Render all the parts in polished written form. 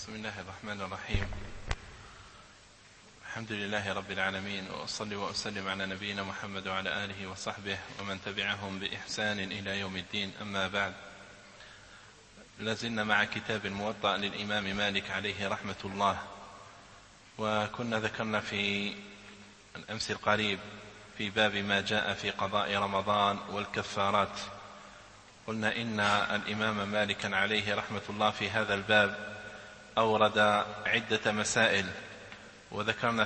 بسم الله الرحمن الرحيم. الحمد لله رب العالمين، وأصلي وأسلم على نبينا محمد وعلى آله وصحبه ومن تبعهم بإحسان إلى يوم الدين. أما بعد، لازلنا مع كتاب الموطأ للإمام مالك عليه رحمة الله، وكنا ذكرنا في الأمس القريب في باب ما جاء في قضاء رمضان والكفارات. قلنا إن الإمام مالك عليه رحمة الله في هذا الباب أورد عدة مسائل، وذكرنا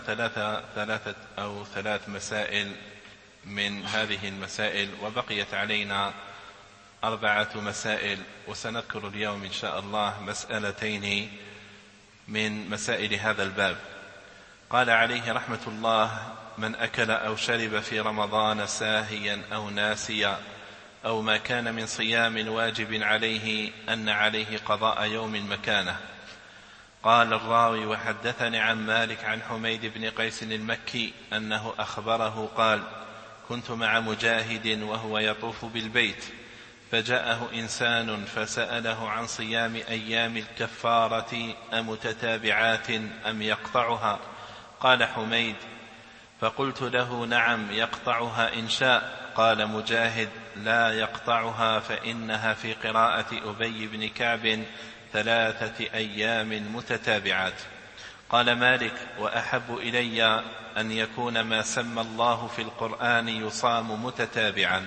ثلاث مسائل من هذه المسائل، وبقيت علينا 4 مسائل، وسنذكر اليوم إن شاء الله مسألتين من مسائل هذا الباب. قال عليه رحمة الله: من أكل أو شرب في رمضان ساهيا أو ناسيا أو ما كان من صيام واجب عليه أن عليه قضاء يوم مكانه. قال الراوي: وحدثني عن مالك عن حميد بن قيس المكي أنه أخبره قال: كنت مع مجاهد وهو يطوف بالبيت، فجاءه إنسان فسأله عن صيام أيام الكفارة أمتتابعات أم يقطعها؟ قال حميد: فقلت له: نعم يقطعها إن شاء. قال مجاهد: لا يقطعها، فإنها في قراءة أبي بن كعب 3 أيام متتابعات. قال مالك: وأحب إلي أن يكون ما سمى الله في القرآن يصام متتابعا.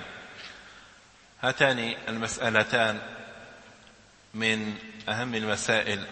هاتان المسألتان من أهم المسائل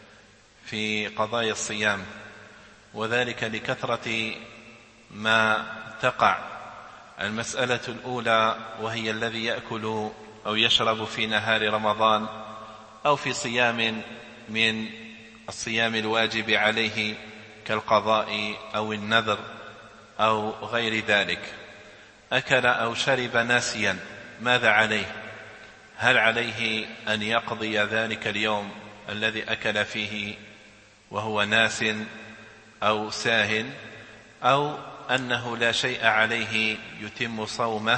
في قضايا الصيام، وذلك لكثرة ما تقع. المسألة الأولى وهي الذي يأكل أو يشرب في نهار رمضان أو في صيام من الصيام الواجب عليه كالقضاء أو النذر أو غير ذلك، أكل أو شرب ناسيا، ماذا عليه؟ هل عليه أن يقضي ذلك اليوم الذي أكل فيه وهو ناس أو ساهٍ، أو أنه لا شيء عليه يتم صومه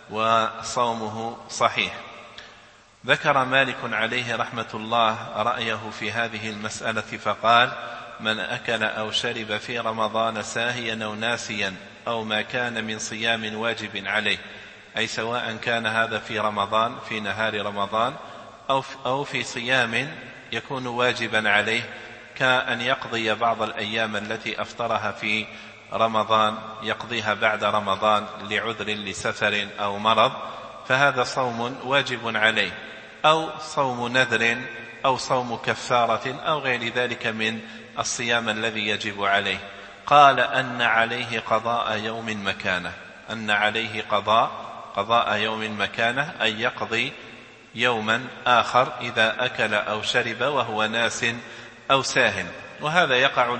وصومه صحيح؟ ذكر مالك عليه رحمة الله رأيه في هذه المسألة فقال: من أكل أو شرب في رمضان ساهيا أو ناسيا أو ما كان من صيام واجب عليه، أي سواء كان هذا في رمضان في نهار رمضان أو في صيام يكون واجبا عليه، كأن يقضي بعض الأيام التي أفطرها في رمضان يقضيها بعد رمضان لعذر لسفر أو مرض، فهذا صوم واجب عليه، أو صوم نذر أو صوم كفارة أو غير ذلك من الصيام الذي يجب عليه. قال أن عليه قضاء يوم مكانه، أن عليه قضاء يوم مكانه، أي يقضي يوما آخر إذا أكل أو شرب وهو ناس أو ساهٍ. وهذا يقع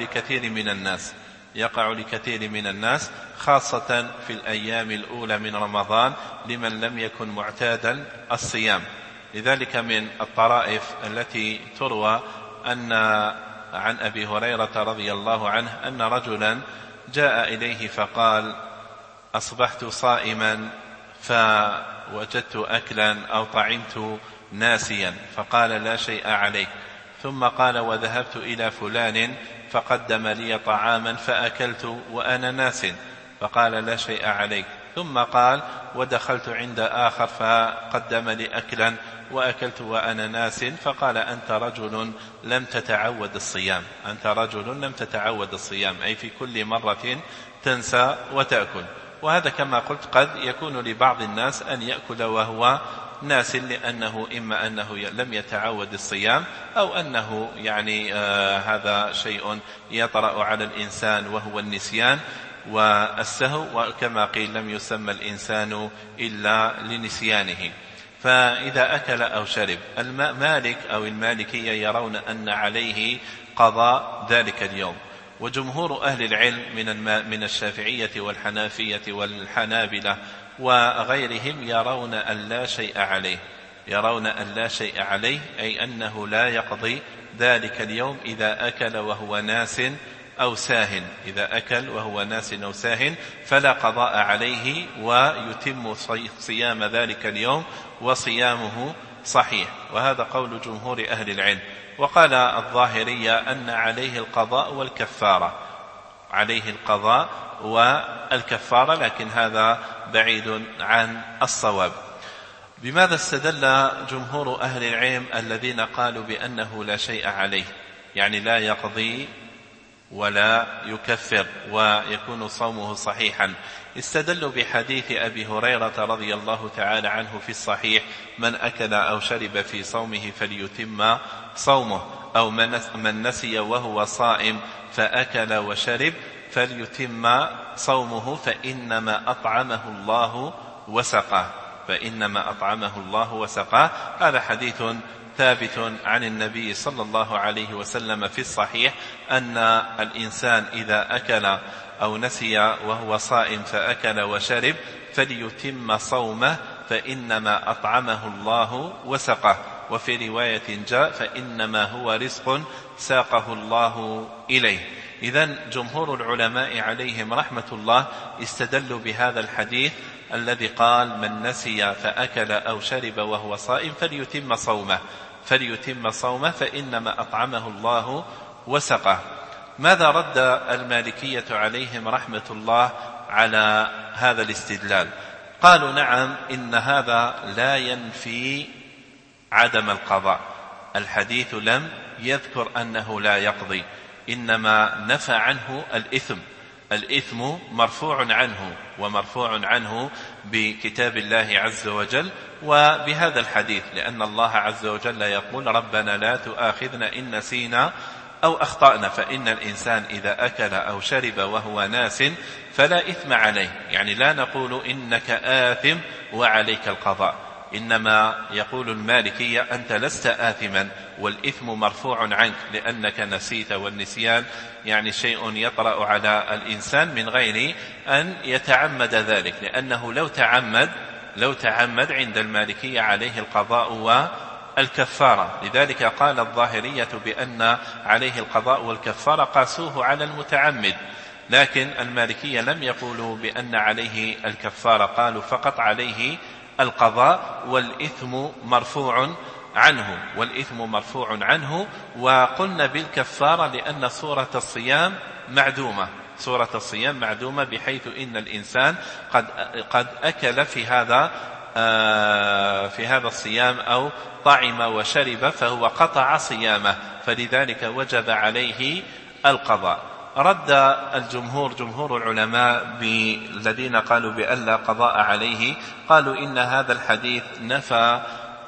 لكثير من الناس خاصة في الأيام الأولى من رمضان لمن لم يكن معتادا الصيام. لذلك من الطرائف التي تروى أن عن أبي هريرة رضي الله عنه أن رجلا جاء إليه فقال: أصبحت صائما فوجدت أكلا أو طعمت ناسيا، فقال: لا شيء عليك. ثم قال: وذهبت إلى فلان فقدم لي طعاما فأكلت وأنا ناس، فقال: لا شيء عليك. ثم قال: ودخلت عند آخر فقدم لي أكلا وأكلت وأنا ناس، فقال: أنت رجل لم تتعود الصيام، أي في كل مرة تنسى وتأكل. وهذا كما قلت قد يكون لبعض الناس أن يأكل وهو ناس، لأنه إما أنه لم يتعود الصيام، أو أنه هذا شيء يطرأ على الإنسان وهو النسيان والسهو، وكما قيل: لم يسمى الإنسان إلا لنسيانه. فإذا أكل أو شرب، مالك أو المالكية يرون أن عليه قضاء ذلك اليوم، وجمهور أهل العلم من الشافعية والحنافية والحنابلة وغيرهم يرون أن لا شيء عليه، أي أنه لا يقضي ذلك اليوم إذا أكل وهو ناس أو ساهٍ، فلا قضاء عليه، ويتم صيام ذلك اليوم وصيامه صحيح. وهذا قول جمهور أهل العلم. وقال الظاهرية أن عليه القضاء والكفارة، عليه القضاء والكفارة، لكن هذا بعيد عن الصواب. بماذا استدل جمهور أهل العلم الذين قالوا بأنه لا شيء عليه، يعني لا يقضي ولا يكفر ويكون صومه صحيحا؟ استدلوا بحديث أبي هريرة رضي الله تعالى عنه في الصحيح: من أكل أو شرب في صومه فليتم صومه، أو من نسي وهو صائم فأكل وشرب فليتم صومه فإنما أطعمه الله وسقاه، فإنما أطعمه الله وسقاه. هذا حديث ثابت عن النبي صلى الله عليه وسلم في الصحيح أن الإنسان إذا أكل أو نسي وهو صائم فأكل وشرب فليتم صومه فإنما أطعمه الله وسقاه. وفي رواية جاء: فإنما هو رزق ساقه الله إليه. إذن جمهور العلماء عليهم رحمة الله استدلوا بهذا الحديث الذي قال: من نسي فأكل أو شرب وهو صائم فليتم صومه فإنما أطعمه الله وسقه. ماذا رد المالكية عليهم رحمة الله على هذا الاستدلال؟ قالوا: نعم، إن هذا لا ينفي عدم القضاء، الحديث لم يذكر أنه لا يقضي، إنما نفى عنه الإثم مرفوع عنه، ومرفوع عنه بكتاب الله عز وجل وبهذا الحديث، لأن الله عز وجل يقول: ربنا لا تؤاخذنا إن نسينا أو أخطأنا. فإن الإنسان إذا أكل أو شرب وهو ناس فلا إثم عليه، يعني لا نقول إنك آثم وعليك القضاء، إنما يقول المالكية: أنت لست آثما والإثم مرفوع عنك لأنك نسيت، والنسيان يعني شيء يطرأ على الإنسان من غير أن يتعمد ذلك، لأنه لو تعمد عند المالكية عليه القضاء والكفارة. لذلك قال الظاهرية بأن عليه القضاء والكفارة، قاسوه على المتعمد، لكن المالكية لم يقولوا بأن عليه الكفارة، قالوا فقط عليه القضاء والإثم مرفوع عنه. وقلنا بالكفارة لأن صورة الصيام معدومة، بحيث إن الإنسان قد أكل في هذا الصيام أو طعم وشرب فهو قطع صيامه، فلذلك وجب عليه القضاء. رد جمهور العلماء الذين قالوا بأن لا قضاء عليه، قالوا إن هذا الحديث نفى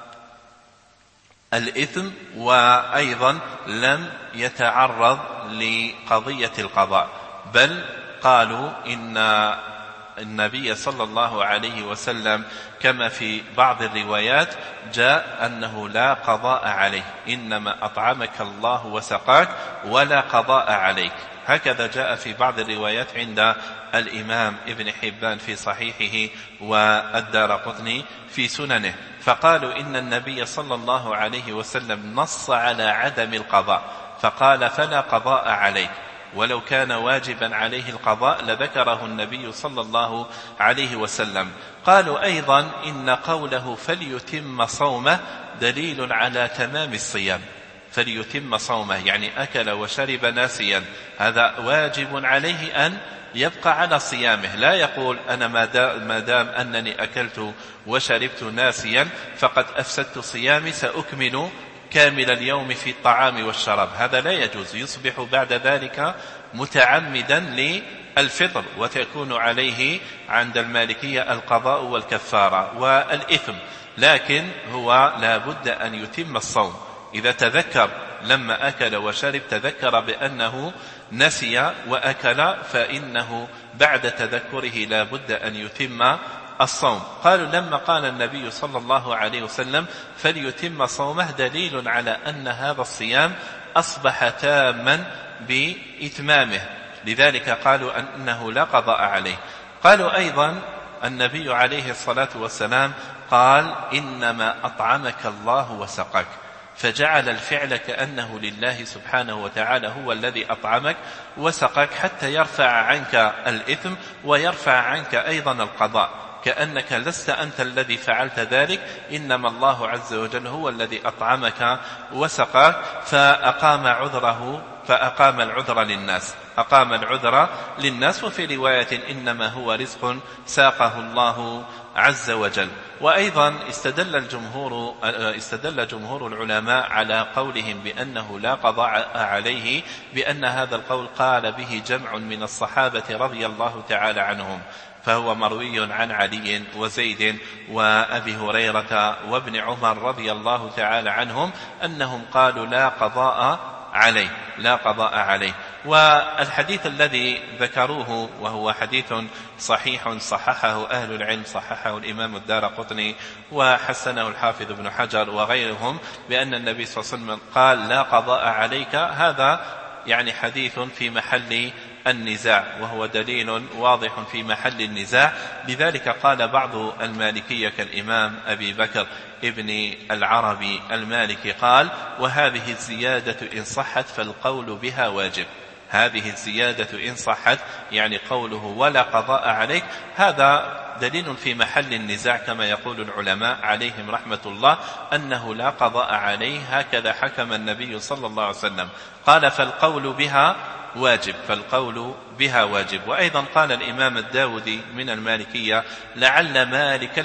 الإثم، وأيضا لم يتعرض لقضية القضاء، بل قالوا إن النبي صلى الله عليه وسلم كما في بعض الروايات جاء أنه لا قضاء عليه، إنما أطعمك الله وسقاك ولا قضاء عليك. هكذا جاء في بعض الروايات عند الإمام ابن حبان في صحيحه والدارقطني في سننه. فقالوا إن النبي صلى الله عليه وسلم نص على عدم القضاء، فقال: فلا قضاء عليك، ولو كان واجبا عليه القضاء لذكره النبي صلى الله عليه وسلم. قالوا أيضا إن قوله فليتم صومه دليل على تمام الصيام، فليتم صومه يعني أكل وشرب ناسيا، هذا واجب عليه أن يبقى على صيامه، لا يقول أنا ما دام أنني أكلت وشربت ناسيا فقد أفسدت صيامي سأكمل كامل اليوم في الطعام والشراب، هذا لا يجوز، يصبح بعد ذلك متعمدا للفطر، وتكون عليه عند المالكية القضاء والكفارة والإثم، لكن هو لا بد أن يتم الصوم. إذا تذكر لما أكل وشرب تذكر بأنه نسي وأكل، فإنه بعد تذكره لا بد أن يتم الصوم. قالوا لما قال النبي صلى الله عليه وسلم فليتم صومه دليل على أن هذا الصيام أصبح تاما بإتمامه، لذلك قالوا أنه لا قضاء عليه. قالوا أيضا النبي عليه الصلاة والسلام قال: إنما أطعمك الله وسقاك، فجعل الفعل كأنه لله سبحانه وتعالى، هو الذي أطعمك وسقاك حتى يرفع عنك الإثم ويرفع عنك أيضا القضاء. كأنك لست أنت الذي فعلت ذلك، إنما الله عز وجل هو الذي أطعمك وسقاك. فأقام العذر للناس. وفي رواية إنما هو رزق ساقه الله عز وجل. وأيضا استدل جمهور العلماء على قولهم بأنه لا قضاء عليه، بأن هذا القول قال به جمع من الصحابة رضي الله تعالى عنهم، فهو مروي عن علي وزيد وأبي هريرة وابن عمر رضي الله تعالى عنهم أنهم قالوا لا قضاء عليه. والحديث الذي ذكروه وهو حديث صحيح صححه أهل العلم، صححه الإمام الدارقطني وحسنه الحافظ ابن حجر وغيرهم، بأن النبي صلى الله عليه وسلم قال لا قضاء عليك، هذا يعني حديث في محل النزاع، وهو دليل واضح في محل النزاع. لذلك قال بعض المالكية كالإمام أبي بكر ابن العربي المالكي قال: وهذه الزيادة إن صحت فالقول بها واجب. هذه الزيادة إن صحت يعني قوله ولا قضاء عليك، هذا دليل في محل النزاع كما يقول العلماء عليهم رحمة الله أنه لا قضاء عليه، هكذا حكم النبي صلى الله عليه وسلم. قال فالقول بها واجب. وأيضا قال الإمام الداودي من المالكية: لعل مالكا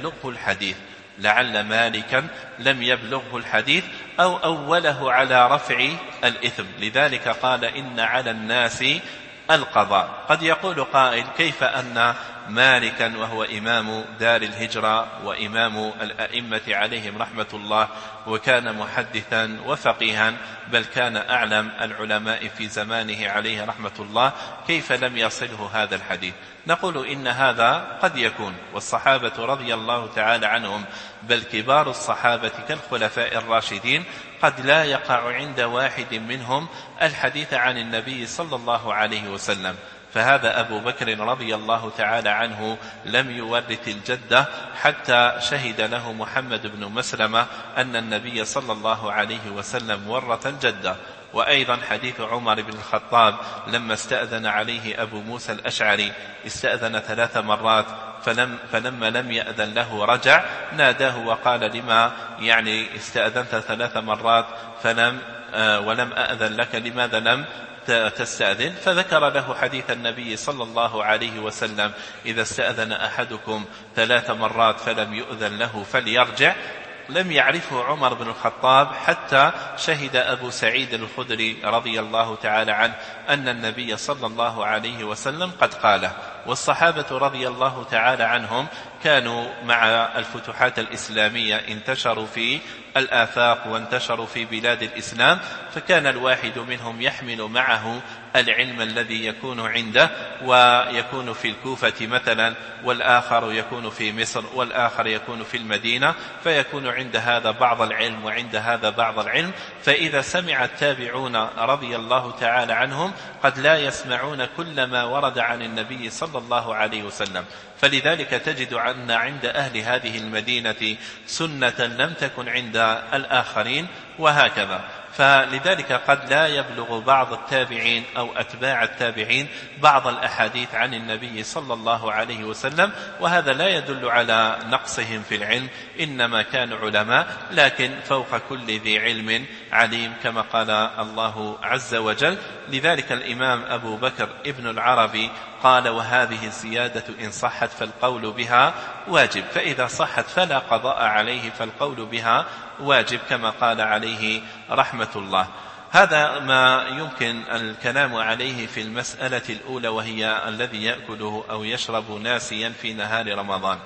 لم يبلغه الحديث أو أوله على رفع الإثم، لذلك قال إن على الناس القضاء. قد يقول قائل: كيف أن مالكا وهو إمام دار الهجرة وإمام الأئمة عليهم رحمة الله، وكان محدثا وفقيها، بل كان أعلم العلماء في زمانه عليه رحمة الله، كيف لم يصله هذا الحديث؟ نقول إن هذا قد يكون، والصحابة رضي الله تعالى عنهم بل كبار الصحابة كالخلفاء الراشدين قد لا يقع عند واحد منهم الحديث عن النبي صلى الله عليه وسلم. فهذا أبو بكر رضي الله تعالى عنه لم يورث الجدة حتى شهد له محمد بن مسلمة أن النبي صلى الله عليه وسلم ورث الجدة. وأيضا حديث عمر بن الخطاب لما استأذن عليه أبو موسى الأشعري، استأذن 3 مرات، فلما لم يأذن له رجع، ناداه وقال: لما يعني استأذنت 3 مرات ولم أأذن لك، لماذا لم تستأذن؟ فذكر له حديث النبي صلى الله عليه وسلم: إذا استأذن أحدكم 3 مرات فلم يؤذن له فليرجع. لم يعرفه عمر بن الخطاب حتى شهد أبو سعيد الخدري رضي الله تعالى عنه أن النبي صلى الله عليه وسلم قد قاله. والصحابة رضي الله تعالى عنهم كانوا مع الفتوحات الإسلامية انتشروا في الآفاق وانتشروا في بلاد الإسلام، فكان الواحد منهم يحمل معه العلم الذي يكون عنده، ويكون في الكوفة مثلا، والآخر يكون في مصر، والآخر يكون في المدينة، فيكون عند هذا بعض العلم وعند هذا بعض العلم. فإذا سمع التابعون رضي الله تعالى عنهم قد لا يسمعون كل ما ورد عن النبي صلى الله عليه وسلم، فلذلك تجد أن عند أهل هذه المدينة سنة لم تكن عند الآخرين، وهكذا. فلذلك قد لا يبلغ بعض التابعين أو أتباع التابعين بعض الأحاديث عن النبي صلى الله عليه وسلم، وهذا لا يدل على نقصهم في العلم، إنما كانوا علماء، لكن فوق كل ذي علم عليم كما قال الله عز وجل. لذلك الإمام أبو بكر ابن العربي قال: وهذه الزيادة إن صحت فالقول بها واجب، فإذا صحت فلا قضاء عليه، فالقول بها واجب كما قال عليه رحمة الله. هذا ما يمكن الكلام عليه في المسألة الأولى، وهي الذي يأكله أو يشرب ناسيا في نهار رمضان.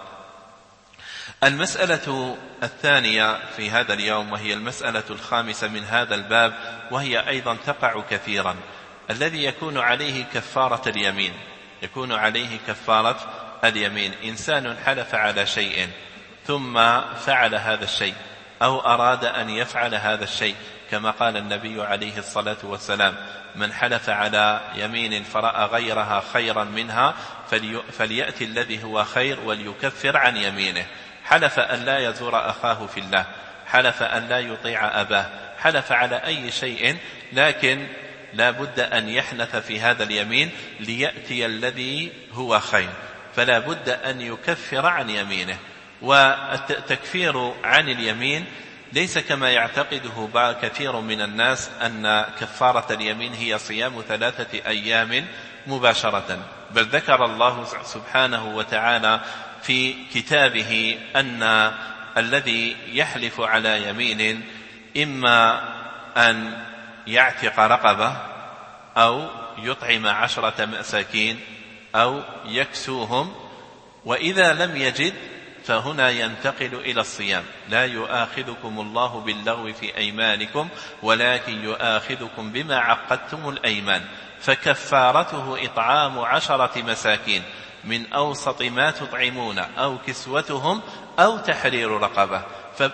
المسألة الثانية في هذا اليوم، وهي المسألة الخامسة من هذا الباب، وهي أيضا تقع كثيرا، الذي يكون عليه كفارة اليمين. يكون عليه كفارة اليمين. إنسان حلف على شيء ثم فعل هذا الشيء، أو أراد أن يفعل هذا الشيء، كما قال النبي عليه الصلاة والسلام: من حلف على يمين فرأى غيرها خيرا منها فليأتي الذي هو خير وليكفر عن يمينه. حلف أن لا يزور أخاه في الله، حلف أن لا يطيع أباه، حلف على أي شيء، لكن لا بد أن يحنث في هذا اليمين ليأتي الذي هو خير. فلا بد أن يكفر عن يمينه. والتكفير عن اليمين ليس كما يعتقده كثير من الناس أن كفارة اليمين هي صيام 3 أيام مباشرة، بل ذكر الله سبحانه وتعالى في كتابه أن الذي يحلف على يمين إما أن يعتق رقبة أو يطعم 10 مساكين أو يكسوهم، وإذا لم يجد فهنا ينتقل إلى الصيام. لا يؤاخذكم الله باللغو في أيمانكم ولكن يؤاخذكم بما عقدتم الأيمان، فكفارته إطعام 10 مساكين من أوسط ما تطعمون أو كسوتهم أو تحرير رقبة،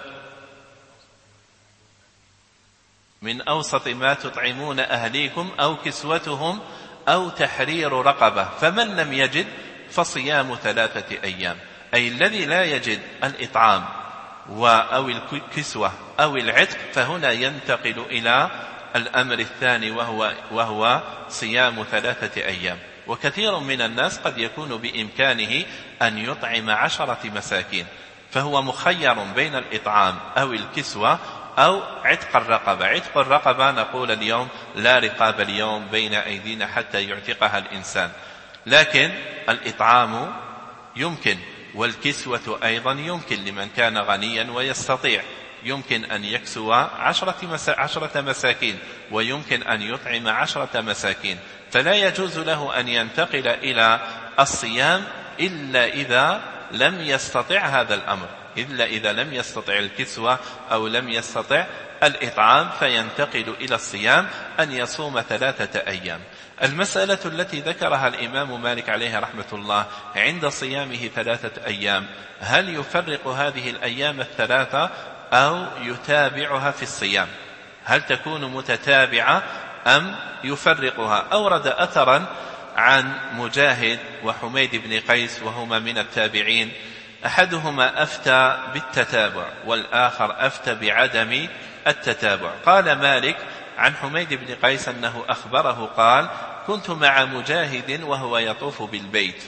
من أوسط ما تطعمون أهليكم أو كسوتهم أو تحرير رقبة، فمن لم يجد فصيام 3 أيام. أي الذي لا يجد الإطعام أو الكسوة أو العتق فهنا ينتقل إلى الأمر الثاني وهو صيام 3 أيام. وكثير من الناس قد يكون بإمكانه أن يطعم 10 مساكين، فهو مخير بين الإطعام أو الكسوة أو عتق الرقبة. عتق الرقبة نقول اليوم لا رقاب اليوم بين أيدينا حتى يعتقها الإنسان، لكن الإطعام يمكن، والكسوة أيضا يمكن لمن كان غنيا ويستطيع، يمكن أن يكسو 10 مساكين ويمكن أن يطعم 10 مساكين، فلا يجوز له أن ينتقل إلى الصيام إلا إذا لم يستطع هذا الأمر، إلا إذا لم يستطع الكسوة أو لم يستطع الإطعام، فينتقل إلى الصيام أن يصوم 3 أيام. المسألة التي ذكرها الإمام مالك عليه رحمة الله عند صيامه 3 أيام، هل يفرق هذه الأيام 3 أو يتابعها في الصيام؟ هل تكون متتابعة أم يفرقها؟ أورد أثرا عن مجاهد وحميد بن قيس وهما من التابعين، أحدهما أفتى بالتتابع والآخر أفتى بعدم التتابع. قال مالك عن حميد بن قيس أنه أخبره قال: كنت مع مجاهد وهو يطوف بالبيت.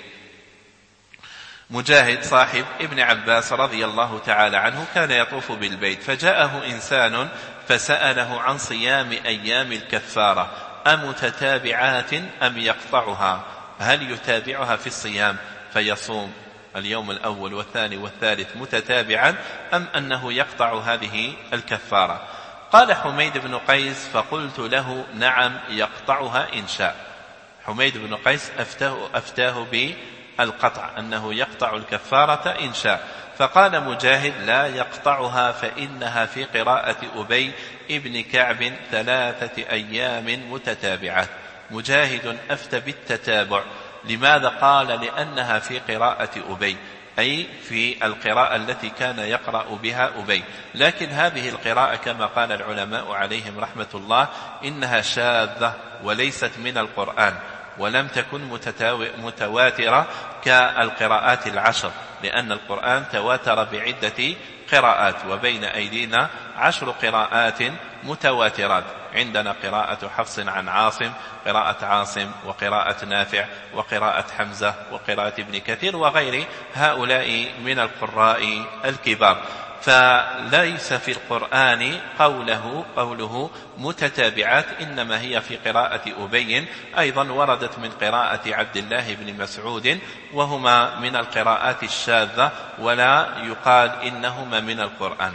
مجاهد صاحب ابن عباس رضي الله تعالى عنه كان يطوف بالبيت، فجاءه إنسان فسأله عن صيام أيام الكفارة أمتتابعات أم يقطعها؟ هل يتابعها في الصيام فيصوم اليوم الأول والثاني والثالث متتابعا أم أنه يقطع هذه الكفارة؟ قال حميد بن قيس: فقلت له: نعم يقطعها إن شاء. حميد بن قيس أفتاه بالقطع، أنه يقطع الكفارة إن شاء. فقال مجاهد: لا يقطعها فإنها في قراءة أبي ابن كعب 3 أيام متتابعات. مجاهد أفتى بالتتابع. لماذا؟ قال: لأنها في قراءة أبي، أي في القراءة التي كان يقرأ بها أبي، لكن هذه القراءة كما قال العلماء عليهم رحمة الله إنها شاذة وليست من القرآن، ولم تكن متواترة كالقراءات 10، لأن القرآن تواتر بعدة قراءات، وبين أيدينا 10 قراءات متواترات. عندنا قراءة حفص عن عاصم، قراءة عاصم، وقراءة نافع، وقراءة حمزة، وقراءة ابن كثير، وغير هؤلاء من القراء الكبار. فليس في القرآن قوله متتابعات، إنما هي في قراءة أبي. أيضا وردت من قراءة عبد الله بن مسعود، وهما من القراءات الشاذة ولا يقال إنهما من القرآن.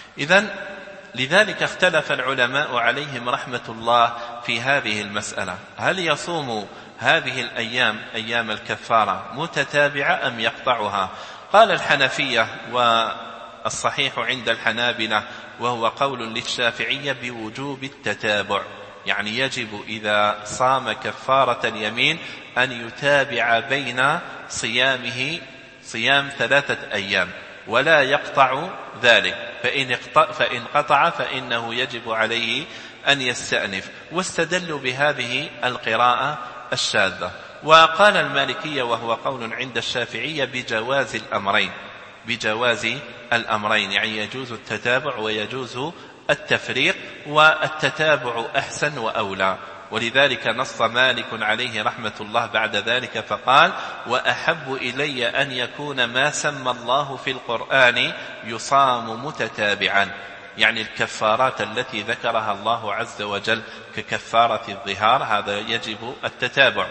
لذلك اختلف العلماء عليهم رحمة الله في هذه المسألة: هل يصوم هذه الأيام أيام الكفارة متتابعة أم يقطعها؟ قال الحنفية والصحيح عند الحنابلة وهو قول للشافعية بوجوب التتابع، يعني يجب إذا صام كفارة اليمين أن يتابع بين صيامه صيام 3 أيام ولا يقطع ذلك، فإن قطع فإنه يجب عليه أن يستأنف. واستدلوا بهذه القراءة الشاذة. وقال المالكية وهو قول عند الشافعية بجواز الأمرين، يعني يجوز التتابع ويجوز التفريق، والتتابع أحسن وأولى. ولذلك نص مالك عليه رحمة الله بعد ذلك فقال: وأحب إلي أن يكون ما سمى الله في القرآن يصام متتابعا، يعني الكفارات التي ذكرها الله عز وجل ككفارة الظهار هذا يجب التتابع،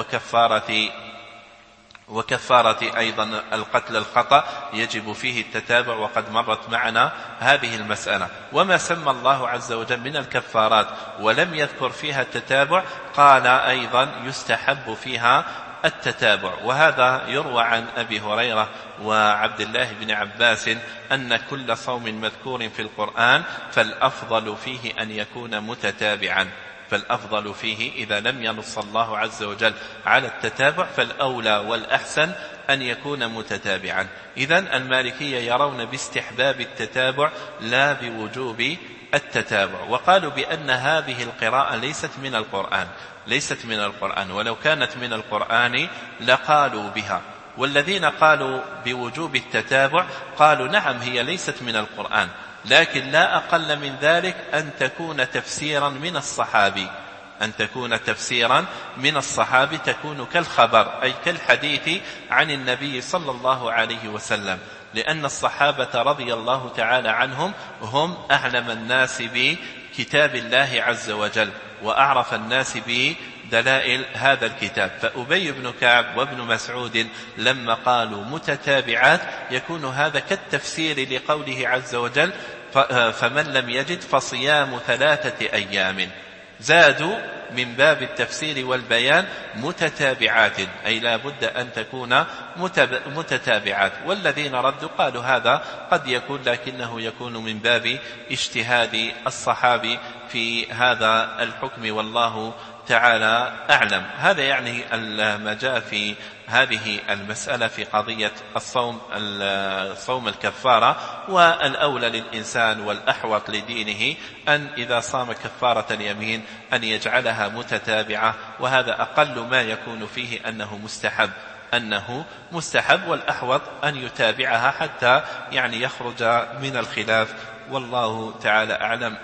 وكفارة أيضا القتل الخطأ يجب فيه التتابع، وقد مرت معنا هذه المسألة. وما سمى الله عز وجل من الكفارات ولم يذكر فيها التتابع قال أيضا يستحب فيها التتابع. وهذا يروى عن أبي هريرة وعبد الله بن عباس أن كل صوم مذكور في القرآن فالأفضل فيه أن يكون متتابعا، فالأفضل فيه إذا لم ينص الله عز وجل على التتابع فالأولى والأحسن أن يكون متتابعا. إذن المالكية يرون باستحباب التتابع لا بوجوب التتابع، وقالوا بأن هذه القراءة ليست من القرآن، ولو كانت من القرآن لقالوا بها. والذين قالوا بوجوب التتابع قالوا نعم هي ليست من القرآن، لكن لا أقل من ذلك أن تكون تفسيرا من الصحابي تكون كالخبر أي كالحديث عن النبي صلى الله عليه وسلم، لأن الصحابة رضي الله تعالى عنهم هم أعلم الناس بكتاب الله عز وجل وأعرف الناس بدلائل هذا الكتاب. فأبي بن كعب وابن مسعود لما قالوا متتابعات يكون هذا كالتفسير لقوله عز وجل: فمن لم يجد فصيام 3 أيام. زادوا من باب التفسير والبيان متتابعات، أي لا بد أن تكون متتابعات. والذين ردوا قالوا هذا قد يكون، لكنه يكون من باب اجتهاد الصحابي في هذا الحكم، والله تعالى أعلم. هذا يعني ما جاء في هذه المسألة في قضية صوم الكفارة. والأولى للإنسان والأحوط لدينه أن إذا صام كفارة اليمين أن يجعلها متتابعة، وهذا أقل ما يكون فيه أنه مستحب، والأحوط أن يتابعها حتى يعني يخرج من الخلاف، والله تعالى أعلم.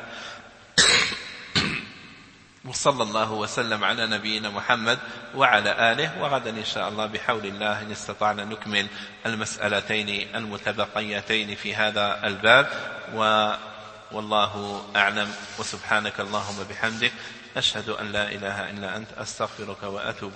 وصلى الله وسلم على نبينا محمد وعلى آله. وغدا إن شاء الله بحول الله إن استطعنا نكمل المسألتين المتبقيتين في هذا الباب، والله أعلم. وسبحانك اللهم بحمدك أشهد أن لا إله إلا أنت أستغفرك وأتوب